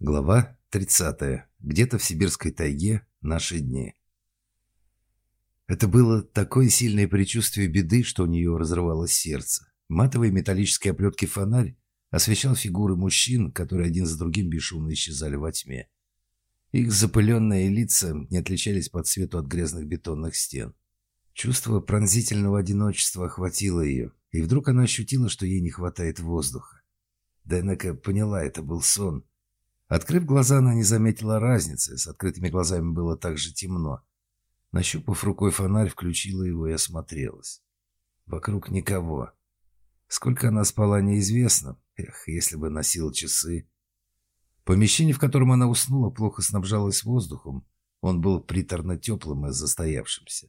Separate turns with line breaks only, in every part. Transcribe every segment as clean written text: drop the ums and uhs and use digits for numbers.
Глава 30. Где-то в сибирской тайге. Наши дни. Это было такое сильное предчувствие беды, что у нее разрывалось сердце. Матовый металлический оплеткий фонарь освещал фигуры мужчин, которые один за другим бесшумно исчезали во тьме. Их запыленные лица не отличались по цвету от грязных бетонных стен. Чувство пронзительного одиночества охватило ее, и вдруг она ощутила, что ей не хватает воздуха. Дайнека поняла, это был сон. Открыв глаза, она не заметила разницы. С открытыми глазами было так же темно. Нащупав рукой фонарь, включила его и осмотрелась. Вокруг никого. Сколько она спала, неизвестно. Эх, если бы носила часы. Помещение, в котором она уснула, плохо снабжалось воздухом. Он был приторно-теплым и застоявшимся.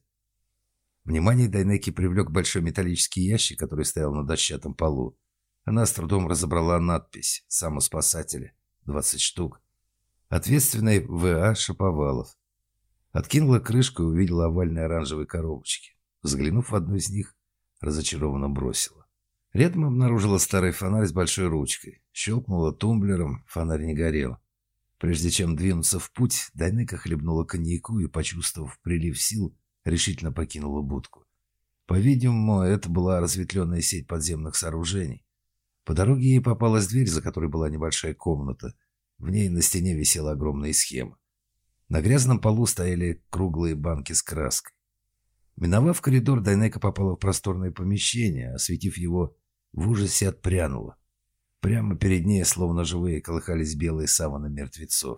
Внимание Дайнеки привлек большой металлический ящик, который стоял на дощатом полу. Она с трудом разобрала надпись «Самоспасатели». 20 штук. Ответственный В.А. Шаповалов. Откинула крышку и увидела овальные оранжевые коробочки. Заглянув в одну из них, разочарованно бросила. Рядом обнаружила старый фонарь с большой ручкой. Щелкнула тумблером, фонарь не горел. Прежде чем двинуться в путь, Дайнека хлебнула коньяку и, почувствовав прилив сил, решительно покинула будку. По-видимому, это была разветвленная сеть подземных сооружений. По дороге ей попалась дверь, за которой была небольшая комната. В ней на стене висела огромная схема. На грязном полу стояли круглые банки с краской. Миновав коридор, Дайнека попала в просторное помещение, осветив его, в ужасе отпрянула. Прямо перед ней, словно живые, колыхались белые саваны мертвецов.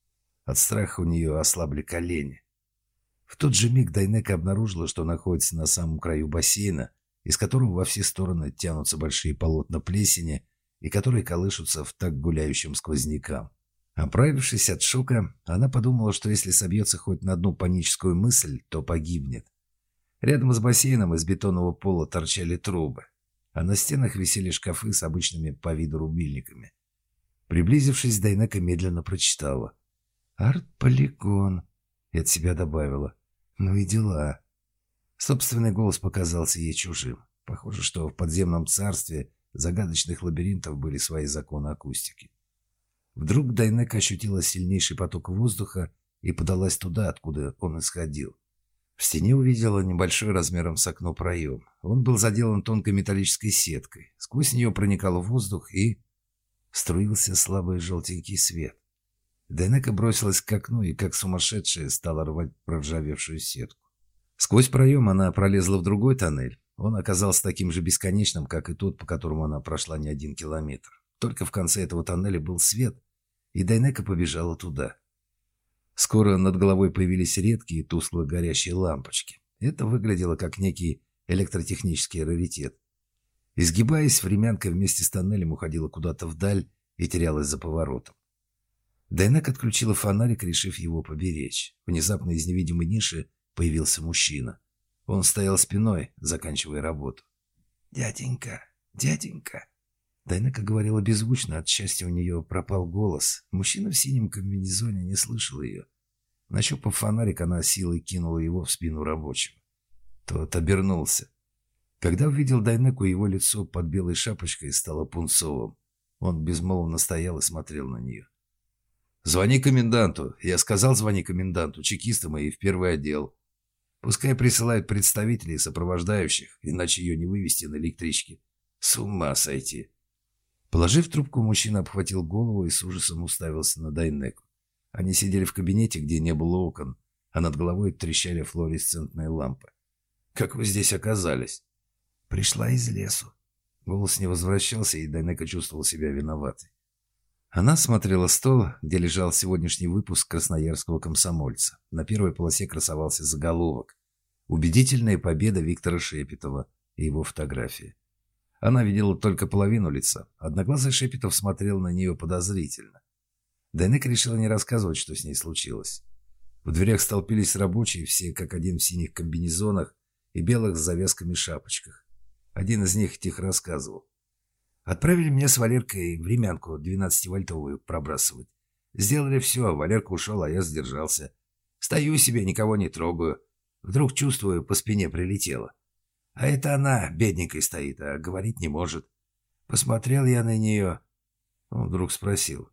От страха у нее ослабли колени. В тот же миг Дайнека обнаружила, что находится на самом краю бассейна, из которого во все стороны тянутся большие полотна плесени и которые колышутся в такт гуляющим сквознякам. Оправившись от шока, она подумала, что если собьется хоть на одну паническую мысль, то погибнет. Рядом с бассейном из бетонного пола торчали трубы, а на стенах висели шкафы с обычными по виду рубильниками. Приблизившись, Дайнека медленно прочитала: «Арт-полигон», и от себя добавила: «Ну и дела». Собственный голос показался ей чужим. Похоже, что в подземном царстве загадочных лабиринтов были свои законы акустики. Вдруг Дайнека ощутила сильнейший поток воздуха и подалась туда, откуда он исходил. В стене увидела небольшой размером с окно проем. Он был заделан тонкой металлической сеткой. Сквозь нее проникал воздух и струился слабый желтенький свет. Дайнека бросилась к окну и, как сумасшедшая, стала рвать проржавевшую сетку. Сквозь проем она пролезла в другой тоннель. Он оказался таким же бесконечным, как и тот, по которому она прошла не 1 километр. Только в конце этого тоннеля был свет, и Дайнека побежала туда. Скоро над головой появились редкие тускло горящие лампочки. Это выглядело как некий электротехнический раритет. Изгибаясь, времянка вместе с тоннелем уходила куда-то вдаль и терялась за поворотом. Дайнека отключила фонарик, решив его поберечь. Внезапно из невидимой ниши появился мужчина. Он стоял спиной, заканчивая работу. «Дяденька, дяденька!» Дайнека говорила беззвучно, от счастья у нее пропал голос. Мужчина в синем комбинезоне не слышал ее. Нащупав фонарик, она силой кинула его в спину рабочего. Тот обернулся. Когда увидел Дайнеку, его лицо под белой шапочкой стало пунцовым. Он безмолвно стоял и смотрел на нее. «Звони коменданту. Я сказал, звони коменданту, чекистам и в первый отдел. Пускай присылают представителей и сопровождающих, иначе ее не вывести на электричке. С ума сойти». Положив трубку, мужчина обхватил голову и с ужасом уставился на Дайнеку. Они сидели в кабинете, где не было окон, а над головой трещали флуоресцентные лампы. «Как вы здесь оказались?» «Пришла из лесу». Голос не возвращался, и Дайнека чувствовала себя виноватой. Она смотрела стол, где лежал сегодняшний выпуск «Красноярского комсомольца». На первой полосе красовался заголовок: «Убедительная победа Виктора Шепетова» и его фотография. Она видела только половину лица. Одноглазый Шепетов смотрел на нее подозрительно. Дайнека решила не рассказывать, что с ней случилось. В дверях столпились рабочие, все как один в синих комбинезонах и белых с завязками шапочках. Один из них тихо рассказывал: «Отправили меня с Валеркой времянку 12-вольтовую пробрасывать. Сделали все, Валерка ушел, а я сдержался. Стою себе, никого не трогаю. Вдруг чувствую, по спине прилетело. А это она, бедненькой, стоит, а говорить не может. Посмотрел я на нее». Он вдруг спросил: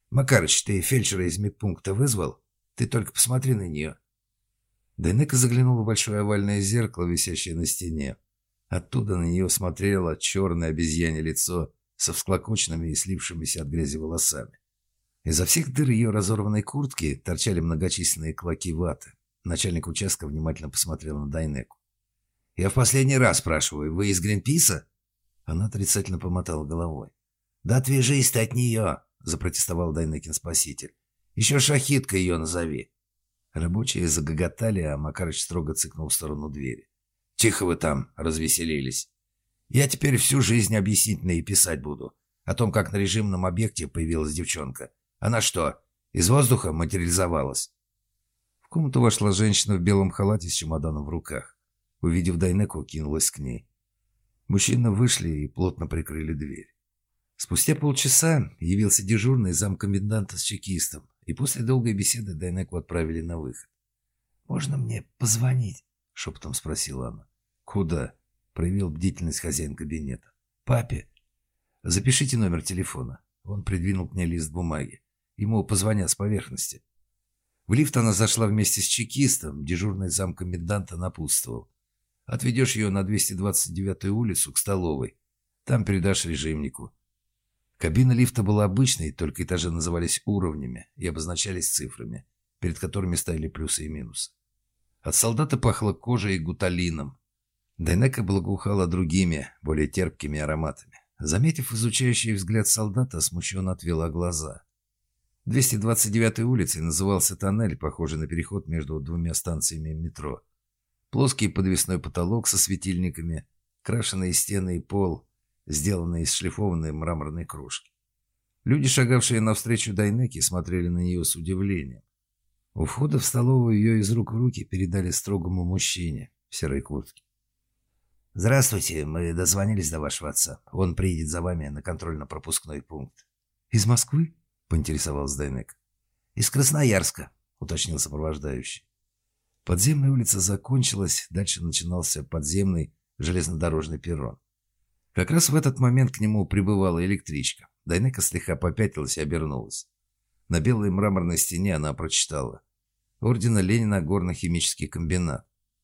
Макарыч, ты фельдшера из медпункта вызвал? Ты только посмотри на нее». Дайнека заглянула в большое овальное зеркало, висящее на стене. Оттуда на нее смотрело черное обезьянье лицо со всклокоченными и слившимися от грязи волосами. Изо всех дыр ее разорванной куртки торчали многочисленные клоки ваты. Начальник участка внимательно посмотрел на Дайнеку. «Я в последний раз спрашиваю, вы из Гринписа?» Она отрицательно помотала головой. «Да отвяжись ты от нее!» – запротестовал Дайнекин спаситель. «Еще Шахидка ее назови!» Рабочие загоготали, а Макарыч строго цыкнул в сторону двери. «Тихо вы там!» – развеселились. «Я теперь всю жизнь объяснительные писать буду. О том, как на режимном объекте появилась девчонка. Она что, из воздуха материализовалась?» В комнату вошла женщина в белом халате с чемоданом в руках. Увидев Дайнеку, кинулась к ней. Мужчины вышли и плотно прикрыли дверь. Спустя полчаса явился дежурный замкоменданта с чекистом, и после долгой беседы Дайнеку отправили на выход. «Можно мне позвонить?» — шепотом спросила она. «Куда?» — проявил бдительность хозяин кабинета. «Папе». «Запишите номер телефона». Он придвинул к ней лист бумаги. Ему позвонят с поверхности. В лифт она зашла вместе с чекистом. Дежурный замкоменданта напутствовал. «Отведешь ее на 229-ю улицу к столовой. Там передашь режимнику». Кабина лифта была обычной, только этажи назывались уровнями и обозначались цифрами, перед которыми стояли плюсы и минусы. От солдата пахло кожей и гуталином. Дайнека благоухала другими, более терпкими ароматами. Заметив изучающий взгляд солдата, смущенно отвела глаза. 229-й улицей назывался тоннель, похожий на переход между двумя станциями метро. Плоский подвесной потолок со светильниками, крашеные стены и пол, сделанные из шлифованной мраморной крошки. Люди, шагавшие навстречу Дайнеке, смотрели на нее с удивлением. У входа в столовую ее из рук в руки передали строгому мужчине в серой куртке. «Здравствуйте, мы дозвонились до вашего отца. Он приедет за вами на контрольно-пропускной пункт». «Из Москвы?» — поинтересовалась Дайнека. «Из Красноярска», — уточнил сопровождающий. Подземная улица закончилась, дальше начинался подземный железнодорожный перрон. Как раз в этот момент к нему прибывала электричка. Дайнека слегка попятилась и обернулась. На белой мраморной стене она прочитала: «Ордена Ленина, горно-химический комбинат».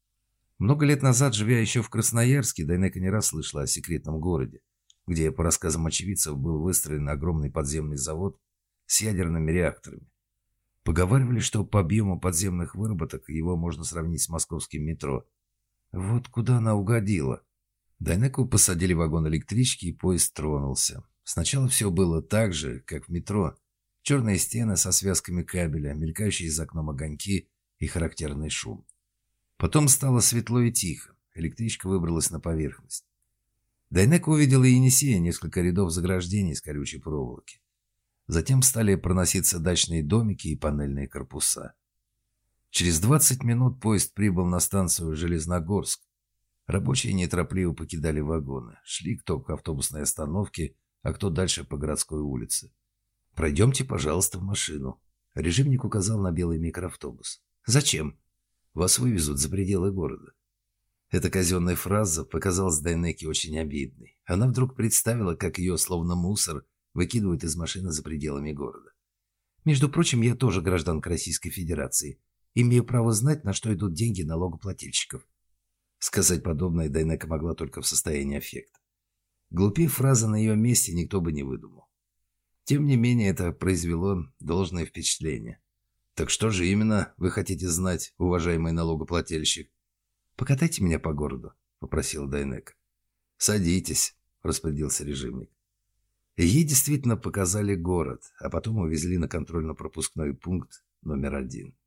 Много лет назад, живя еще в Красноярске, Дайнека не раз слышала о секретном городе, где, по рассказам очевидцев, был выстроен огромный подземный завод с ядерными реакторами. Поговаривали, что по объему подземных выработок его можно сравнить с московским метро. Вот куда она угодила. Дайнеку посадили в вагон электрички, и поезд тронулся. Сначала все было так же, как в метро. Черные стены со связками кабеля, мелькающие за окном огоньки и характерный шум. Потом стало светло и тихо. Электричка выбралась на поверхность. Дайнека увидела Енисея, несколько рядов заграждений из колючей проволоки. Затем стали проноситься дачные домики и панельные корпуса. Через 20 минут поезд прибыл на станцию Железногорск. Рабочие неторопливо покидали вагоны. Шли кто к автобусной остановке, а кто дальше по городской улице. «Пройдемте, пожалуйста, в машину». Режимник указал на белый микроавтобус. «Зачем? Вас вывезут за пределы города». Эта казенная фраза показалась Дайнеке очень обидной. Она вдруг представила, как ее, словно мусор, выкидывают из машины за пределами города. «Между прочим, я тоже гражданка Российской Федерации. Имею право знать, на что идут деньги налогоплательщиков». Сказать подобное Дайнека могла только в состоянии аффекта. Глупее фразы на ее месте никто бы не выдумал. Тем не менее, это произвело должное впечатление. «Так что же именно вы хотите знать, уважаемый налогоплательщик?» «Покатайте меня по городу», — попросила Дайнека. «Садитесь», — распорядился режимник. Ей действительно показали город, а потом увезли на контрольно-пропускной пункт номер 1.